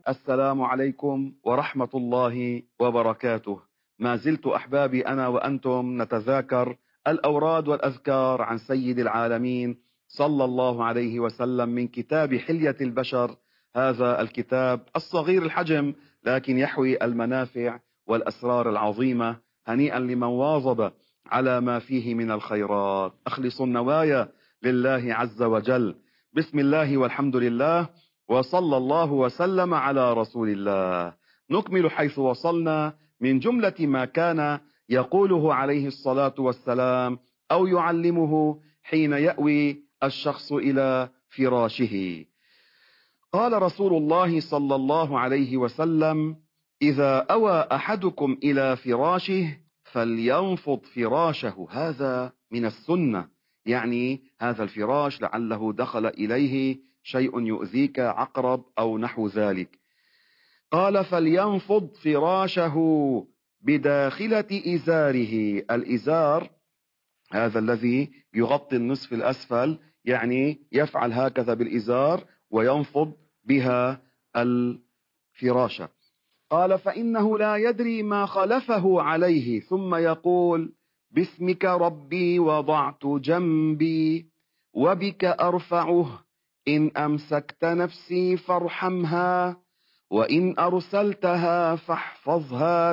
السلام عليكم ورحمة الله وبركاته. ما زلت أحبابي أنا وأنتم نتذاكر الأوراد والأذكار عن سيد العالمين صلى الله عليه وسلم من كتاب حلية البشر. هذا الكتاب الصغير الحجم لكن يحوي المنافع والأسرار العظيمة. هنيئا لمن واظب على ما فيه من الخيرات. أخلصوا النوايا لله عز وجل. بسم الله والحمد لله وصلى الله وسلم على رسول الله. نكمل حيث وصلنا من جملة ما كان يقوله عليه الصلاة والسلام أو يعلمه حين يأوي الشخص إلى فراشه. قال رسول الله صلى الله عليه وسلم: إذا أوى أحدكم إلى فراشه فلينفض فراشه. هذا من السنة، يعني هذا الفراش لعله دخل إليه شيء يؤذيك، عقرب أو نحو ذلك. قال: فلينفض فراشه بداخلة إزاره. الإزار هذا الذي يغطي النصف الأسفل، يعني يفعل هكذا بالإزار وينفض بها الفراشة. قال: فإنه لا يدري ما خلفه عليه، ثم يقول: باسمك ربي وضعت جنبي وبك أرفعه، إن أمسكت نفسي فارحمها، وإن أرسلتها فاحفظها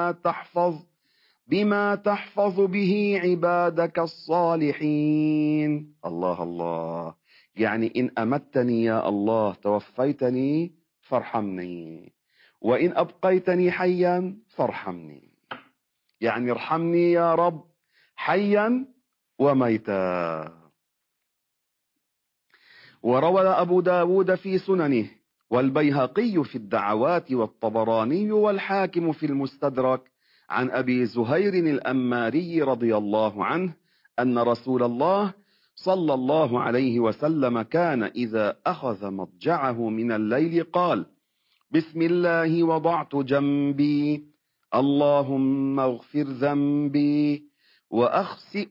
بما تحفظ به عبادك الصالحين. الله الله، يعني إن أمتني يا الله توفيتني فارحمني، وإن أبقيتني حيا فارحمني، يعني ارحمني يا رب حيا وميتا. وروى أبو داود في سننه والبيهقي في الدعوات والطبراني والحاكم في المستدرك عن أبي زهير الأماري رضي الله عنه أن رسول الله صلى الله عليه وسلم كان إذا أخذ مضجعه من الليل قال: بسم الله وضعت جنبي، اللهم اغفر ذنبي وأخسئ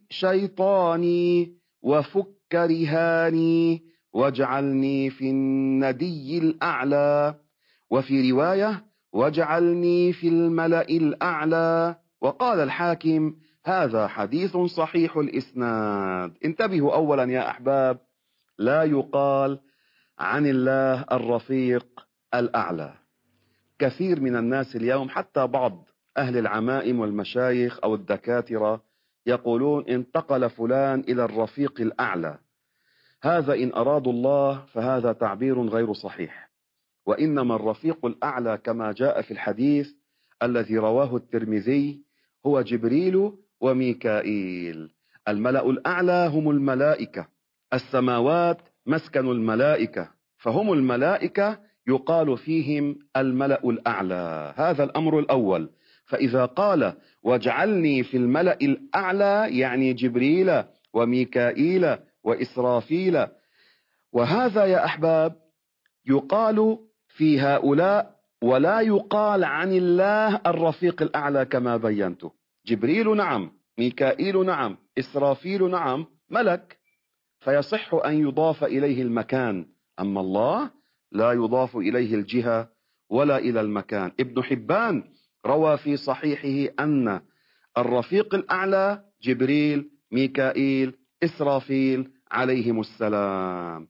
شيطاني وفك رهاني واجعلني في الندي الأعلى، وفي رواية: واجعلني في الملأ الأعلى. وقال الحاكم: هذا حديث صحيح الإسناد. انتبهوا أولا يا أحباب، لا يقال عن الله الرفيق الأعلى. كثير من الناس اليوم، حتى بعض أهل العمائم والمشايخ أو الدكاترة، يقولون انتقل فلان إلى الرفيق الأعلى. هذا إن أرادوا الله فهذا تعبير غير صحيح، وإنما الرفيق الأعلى كما جاء في الحديث الذي رواه الترمذي هو جبريل وميكائيل. الملأ الأعلى هم الملائكة، السماوات مسكن الملائكة، فهم الملائكة يقال فيهم الملأ الأعلى. هذا الأمر الأول. فإذا قال: واجعلني في الملأ الأعلى، يعني جبريل وميكائيل وإسرافيل. وهذا يا أحباب يقال في هؤلاء، ولا يقال عن الله الرفيق الأعلى كما بينت. جبريل نعم، ميكائيل نعم، إسرافيل نعم، ملك، فيصح أن يضاف إليه المكان. أما الله لا يضاف إليه الجهة ولا إلى المكان. ابن حبان روى في صحيحه أن الرفيق الأعلى جبريل، ميكائيل، إسرافيل عليهم السلام.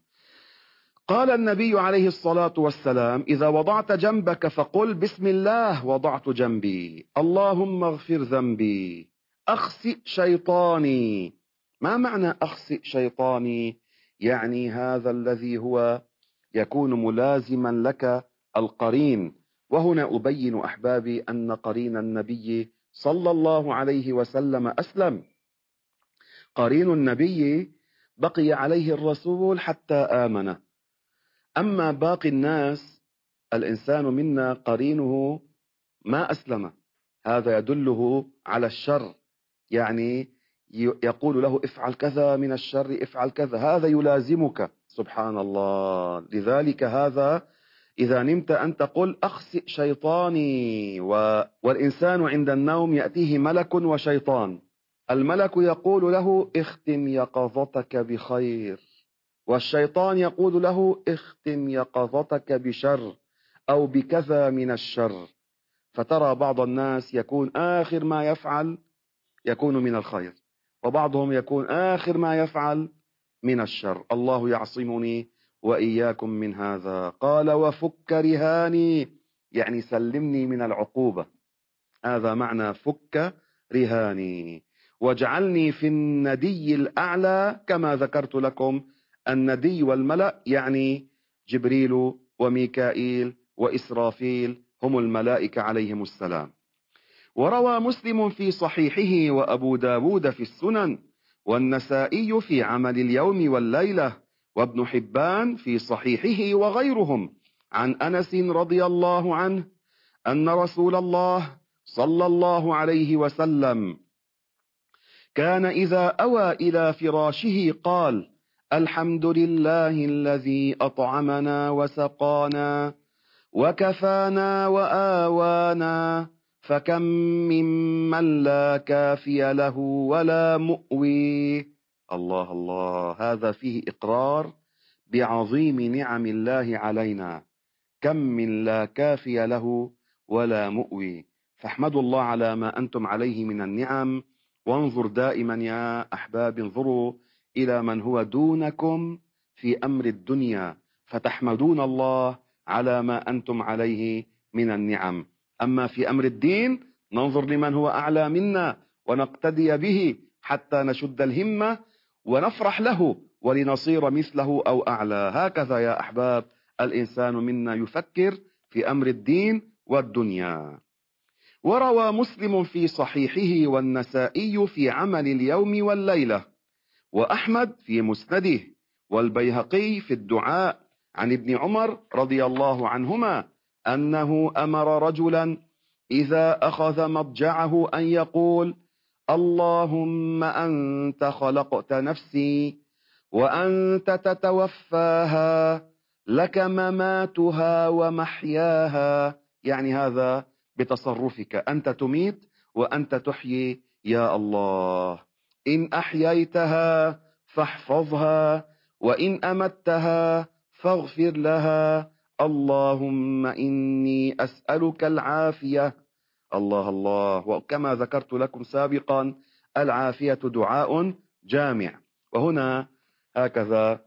قال النبي عليه الصلاة والسلام: إذا وضعت جنبك فقل: بسم الله وضعت جنبي، اللهم اغفر ذنبي، أخسئ شيطاني. ما معنى أخسئ شيطاني؟ يعني هذا الذي هو يكون ملازما لك القرين. وهنا أبين أحبابي أن قرين النبي صلى الله عليه وسلم أسلم. قرين النبي بقي عليه الرسول حتى آمن. أما باقي الناس، الإنسان منا قرينه ما أسلم، هذا يدله على الشر، يعني يقول له: افعل كذا من الشر، افعل كذا، هذا يلازمك. سبحان الله. لذلك هذا إذا نمت أن تقول: أخسئ شيطاني. والإنسان عند النوم يأتيه ملك وشيطان. الملك يقول له: اختم يقظتك بخير، والشيطان يقول له: اختم يقظتك بشر. أو بكذا من الشر. فترى بعض الناس يكون آخر ما يفعل يكون من الخير، وبعضهم يكون آخر ما يفعل من الشر. الله يعصمني وإياكم من هذا. قال وفك رهاني، يعني سلمني من العقوبة، هذا معنى فك رهاني. واجعلني في الندي الأعلى، كما ذكرت لكم الندي والملأ يعني جبريل وميكائيل وإسرافيل هم الملائكة عليهم السلام. وروى مسلم في صحيحه وأبو داود في السنن والنسائي في عمل اليوم والليلة وابن حبان في صحيحه وغيرهم عن أنس رضي الله عنه أن رسول الله صلى الله عليه وسلم كان إذا أوى إلى فراشه قال: الحمد لله الذي أطعمنا وسقانا وكفانا وآوانا، فكم ممن لا كافي له ولا مؤوي. الله الله، هذا فيه إقرار بعظيم نعم الله علينا. كم من لا كافي له ولا مؤوي. فاحمدوا الله على ما أنتم عليه من النعم، وانظر دائما يا أحباب، انظروا إلى من هو دونكم في أمر الدنيا فتحمدون الله على ما أنتم عليه من النعم. أما في أمر الدين ننظر لمن هو أعلى منا ونقتدي به حتى نشد الهمة ونفرح له ولنصير مثله أو أعلى. هكذا يا أحباب الإنسان منا يفكر في أمر الدين والدنيا. وروى مسلم في صحيحه والنسائي في عمل اليوم والليلة وأحمد في مسنده والبيهقي في الدعاء عن ابن عمر رضي الله عنهما أنه أمر رجلا إذا أخذ مضجعه أن يقول: اللهم أنت خلقت نفسي وأنت تتوفاها، لك مماتها ومحياها، يعني هذا بتصرفك، أنت تميت وأنت تحيي يا الله. إن أحييتها فاحفظها، وإن أمتها فاغفر لها، اللهم إني أسألك العافية. الله الله. وكما ذكرت لكم سابقا العافية دعاء جامع. وهنا هكذا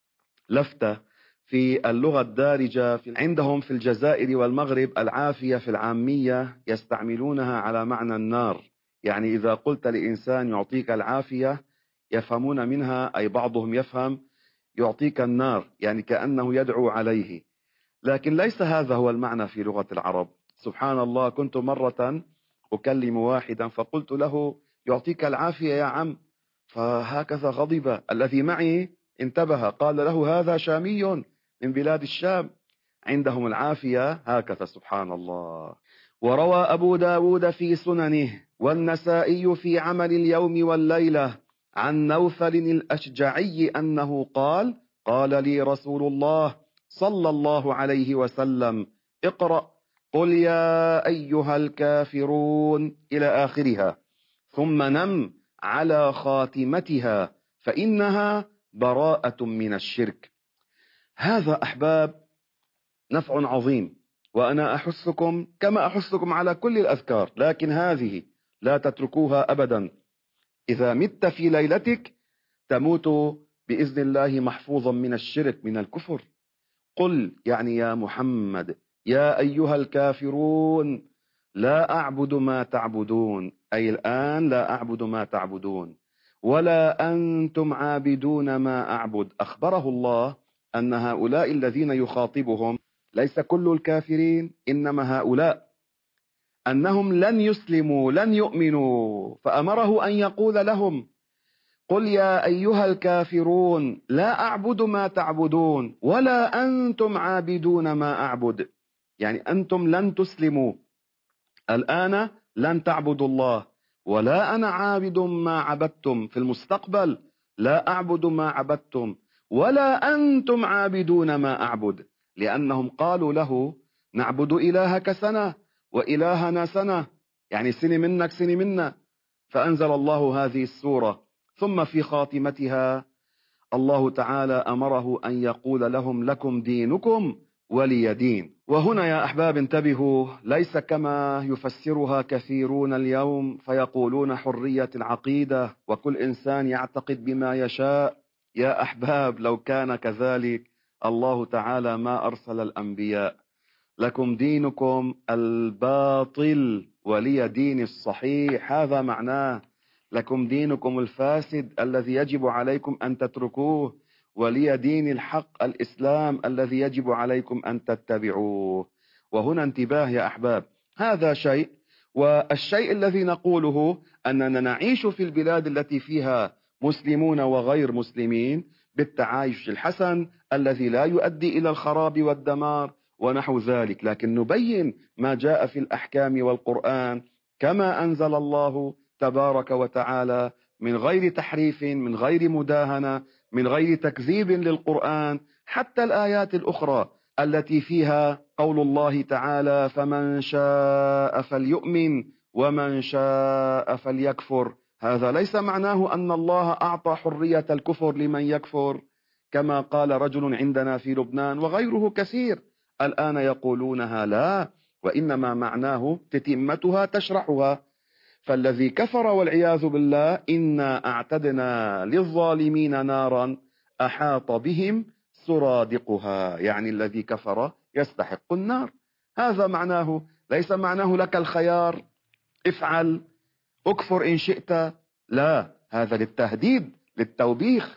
لفتة في اللغة الدارجة عندهم في الجزائر والمغرب، العافية في العامية يستعملونها على معنى النار. يعني إذا قلت لإنسان يعطيك العافية يفهمون منها، أي بعضهم يفهم يعطيك النار، يعني كأنه يدعو عليه. لكن ليس هذا هو المعنى في لغة العرب. سبحان الله، كنت مرة أكلم واحدا فقلت له: يعطيك العافية يا عم، فهكذا غضب. الذي معي انتبه، قال له: هذا شامي من بلاد الشام، عندهم العافية هكذا. سبحان الله. وروى أبو داود في سننه والنسائي في عمل اليوم والليلة عن نوفل الأشجعي أنه قال: قال لي رسول الله صلى الله عليه وسلم: اقرأ قل يا أيها الكافرون إلى آخرها، ثم نم على خاتمتها فإنها براءة من الشرك. هذا أحباب نفع عظيم، وأنا أحثكم كما أحثكم على كل الأذكار، لكن هذه لا تتركوها أبدا. إذا مت في ليلتك تموت بإذن الله محفوظا من الشرك، من الكفر. قل يعني يا محمد: يا أيها الكافرون لا أعبد ما تعبدون، أي الآن لا أعبد ما تعبدون، ولا أنتم عابدون ما أعبد. أخبره الله أن هؤلاء الذين يخاطبهم ليس كل الكافرين، إنما هؤلاء أنهم لن يسلموا لن يؤمنوا، فأمره أن يقول لهم: قل يا أيها الكافرون لا أعبد ما تعبدون ولا أنتم عابدون ما أعبد. يعني أنتم لن تسلموا الآن، لن تعبدوا الله، ولا أنا عابد ما عبدتم في المستقبل، لا أعبد ما عبدتم، ولا أنتم عابدون ما أعبد. لأنهم قالوا له: نعبد إلهك سنة وإلهنا سنة، يعني سنة منك سنة منا. فأنزل الله هذه السورة. ثم في خاتمتها الله تعالى أمره أن يقول لهم: لكم دينكم ولي دين. وهنا يا أحباب انتبهوا، ليس كما يفسرها كثيرون اليوم فيقولون حرية العقيدة وكل إنسان يعتقد بما يشاء. يا أحباب لو كان كذلك الله تعالى ما أرسل الأنبياء. لكم دينكم الباطل ولي دين الصحيح، هذا معناه. لكم دينكم الفاسد الذي يجب عليكم أن تتركوه، ولي دين الحق الإسلام الذي يجب عليكم أن تتبعوه. وهنا انتباه يا أحباب، هذا شيء. والشيء الذي نقوله أننا نعيش في البلاد التي فيها مسلمون وغير مسلمين بالتعايش الحسن الذي لا يؤدي إلى الخراب والدمار ونحو ذلك، لكن نبين ما جاء في الأحكام والقرآن كما أنزل الله تبارك وتعالى، من غير تحريف، من غير مداهنة، من غير تكذيب للقرآن. حتى الآيات الأخرى التي فيها قول الله تعالى فمن شاء فليؤمن ومن شاء فليكفر، هذا ليس معناه أن الله أعطى حرية الكفر لمن يكفر كما قال رجل عندنا في لبنان وغيره كثير الآن يقولونها، لا، وإنما معناه تتمتها تشرحها. فالذي كفر والعياذ بالله إنا أعتدنا للظالمين نارا أحاط بهم سرادقها، يعني الذي كفر يستحق النار. هذا معناه، ليس معناه لك الخيار، افعل اكفر إن شئت، لا، هذا للتهديد للتوبيخ.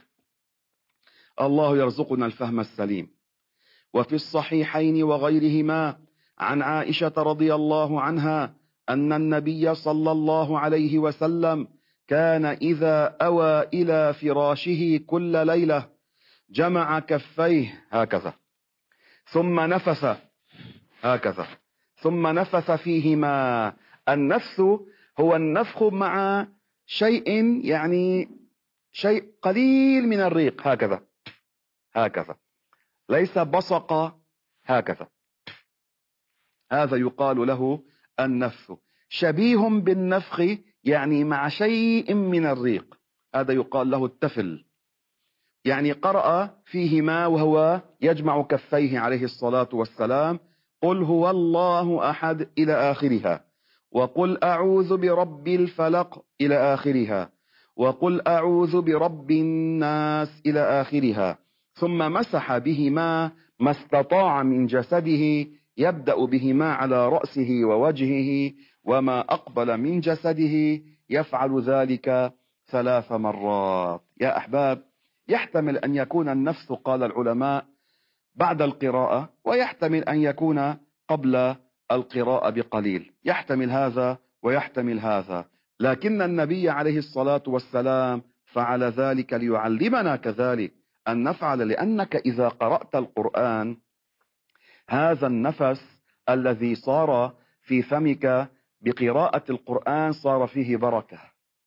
الله يرزقنا الفهم السليم. وفي الصحيحين وغيرهما عن عائشة رضي الله عنها أن النبي صلى الله عليه وسلم كان إذا أوى إلى فراشه كل ليلة جمع كفيه هكذا ثم نفث هكذا ثم نفث فيهما. النفث هو النفخ مع شيء، يعني شيء قليل من الريق، هكذا هكذا، ليس بصق، هكذا، هذا يقال له النفث. شبيه بالنفخ يعني مع شيء من الريق، هذا يقال له التفل. يعني قرأ فيهما وهو يجمع كفيه عليه الصلاة والسلام قل هو الله أحد إلى آخرها، وقل أعوذ برب الفلق إلى آخرها، وقل أعوذ برب الناس إلى آخرها، ثم مسح بهما ما استطاع من جسده، يبدأ بهما على رأسه ووجهه وما أقبل من جسده، يفعل ذلك 3 مرات. يا أحباب، يحتمل أن يكون النفث قال العلماء بعد القراءة، ويحتمل أن يكون قبل القراءة بقليل، يحتمل هذا ويحتمل هذا، لكن النبي عليه الصلاة والسلام فعل ذلك ليعلمنا كذلك أن نفعل، لأنك إذا قرأت القرآن هذا النفس الذي صار في فمك بقراءة القرآن صار فيه بركة،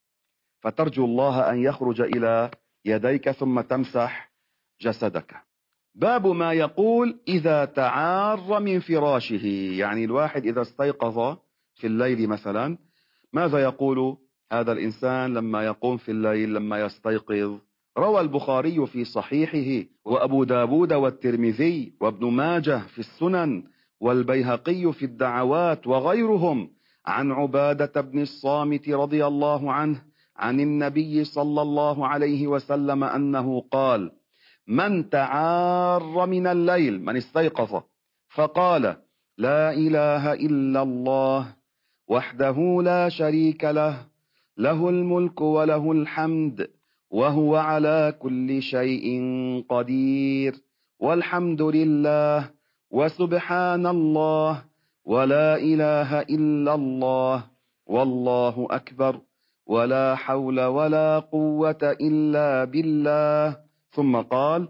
فترجو الله أن يخرج إلى يديك ثم تمسح جسدك. باب ما يقول إذا تعار من فراشه، يعني الواحد إذا استيقظ في الليل مثلا ماذا يقول هذا الإنسان لما يقوم في الليل لما يستيقظ؟ روى البخاري في صحيحه وأبو داود والترمذي وابن ماجه في السنن والبيهقي في الدعوات وغيرهم عن عبادة بن الصامت رضي الله عنه عن النبي صلى الله عليه وسلم أنه قال من تعار من الليل، من استيقظ فقال لا إله إلا الله وحده لا شريك له، له الملك وله الحمد وهو على كل شيء قدير، والحمد لله وسبحان الله ولا إله إلا الله والله أكبر ولا حول ولا قوة إلا بالله، ثم قال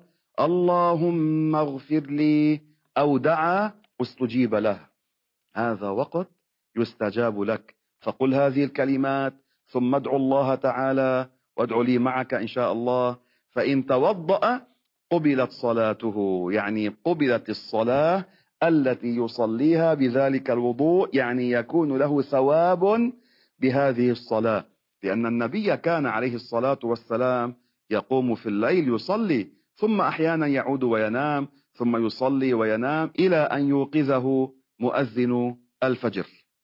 اللهم اغفر لي، أو دعا استجيب له. هذا وقت يستجاب لك، فقل هذه الكلمات ثم ادعو الله تعالى، وادعو لي معك إن شاء الله. فإن توضأ قبلت صلاته، يعني قبلت الصلاة التي يصليها بذلك الوضوء، يعني يكون له ثواب بهذه الصلاة، لأن النبي كان عليه الصلاة والسلام يقوم في الليل يصلي ثم أحيانا يعود وينام، ثم يصلي وينام إلى أن يوقظه مؤذن الفجر.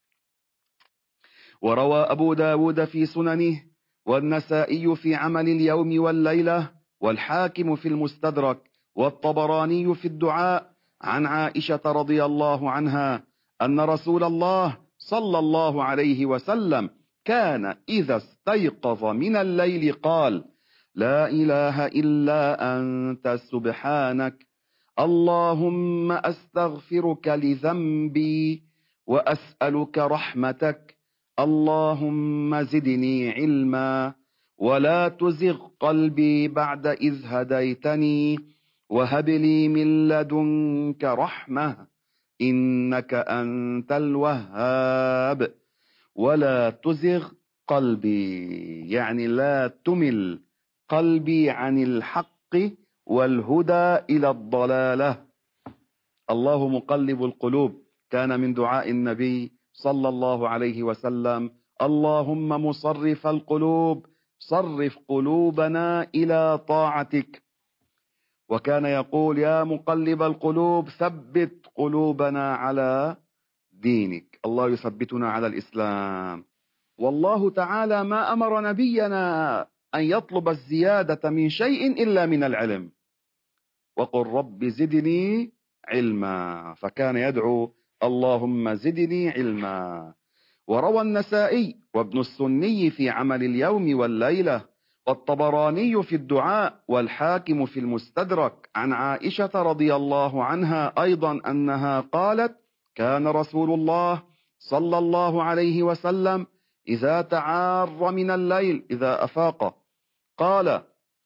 وروى أبو داود في سننه والنسائي في عمل اليوم والليلة والحاكم في المستدرك والطبراني في الدعاء عن عائشة رضي الله عنها أن رسول الله صلى الله عليه وسلم كان إذا استيقظ من الليل قال: لا إله إلا أنت سبحانك اللهم أستغفرك لذنبي وأسألك رحمتك اللهم زدني علما ولا تزغ قلبي بعد إذ هديتني وهب لي من لدنك رحمة إنك أنت الوهاب ولا تزغ قلبي، يعني لا تمل قلبي عن الحق والهدى إلى الضلالة. الله مقلب القلوب كان من دعاء النبي صلى الله عليه وسلم: اللهم مصرف القلوب صرف قلوبنا إلى طاعتك. وكان يقول: يا مقلب القلوب ثبت قلوبنا على دينك. الله يثبتنا على الإسلام. والله تعالى ما أمر نبينا أن يطلب الزيادة من شيء إلا من العلم. وقل رب زدني علما، فكان يدعو: اللهم زدني علما. وروى النسائي وابن السني في عمل اليوم والليلة والطبراني في الدعاء والحاكم في المستدرك عن عائشة رضي الله عنها أيضا أنها قالت: كان رسول الله صلى الله عليه وسلم إذا تعار من الليل إذا أفاق قال: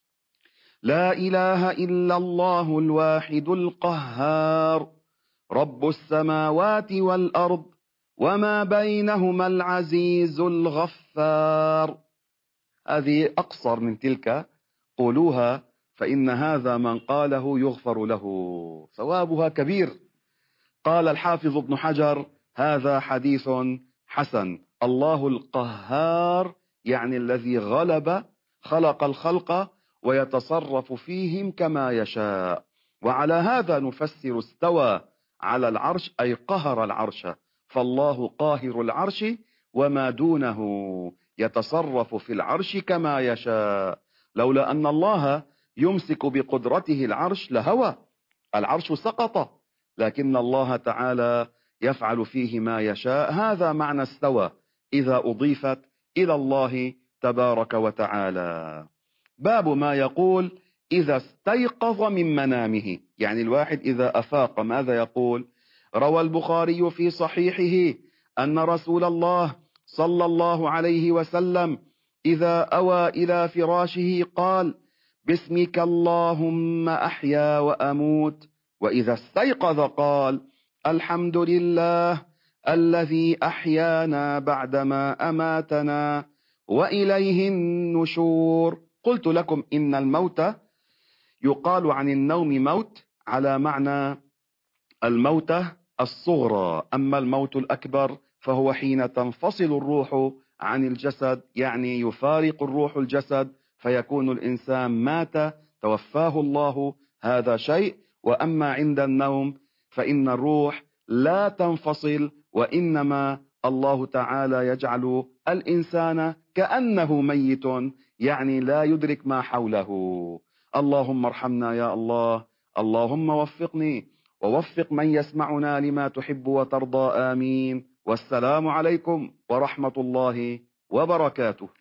لا إله إلا الله الواحد القهار رب السماوات والأرض وما بينهما العزيز الغفار. هذه أقصر من تلك، قولوها فإن هذا من قاله يغفر له، ثوابها كبير. قال الحافظ ابن حجر: هذا حديث حسن. الله القهار يعني الذي غلب خلق الخلق ويتصرف فيهم كما يشاء. وعلى هذا نفسر استوى على العرش أي قهر العرش، فالله قاهر العرش وما دونه يتصرف في العرش كما يشاء. لولا أن الله يمسك بقدرته العرش لهوى، العرش سقط، لكن الله تعالى يفعل فيه ما يشاء. هذا معنى استوى إذا أضيفت إلى الله تبارك وتعالى. باب ما يقول إذا استيقظ من منامه، يعني الواحد إذا أفاق ماذا يقول؟ روى البخاري في صحيحه أن رسول الله صلى الله عليه وسلم إذا أوى إلى فراشه قال: باسمك اللهم أحيا وأموت. وإذا استيقظ قال: الحمد لله الذي أحيانا بعدما أماتنا وإليه النشور. قلت لكم إن الموت يقال عن النوم موت على معنى الموتة الصغرى، أما الموت الأكبر فهو حين تنفصل الروح عن الجسد، يعني يفارق الروح الجسد فيكون الإنسان مات توفاه الله، هذا شيء. وأما عند النوم فإن الروح لا تنفصل، وإنما الله تعالى يجعل الإنسان كأنه ميت، يعني لا يدرك ما حوله. اللهم ارحمنا يا الله، اللهم وفقني ووفق من يسمعنا لما تحب وترضى، آمين. والسلام عليكم ورحمة الله وبركاته.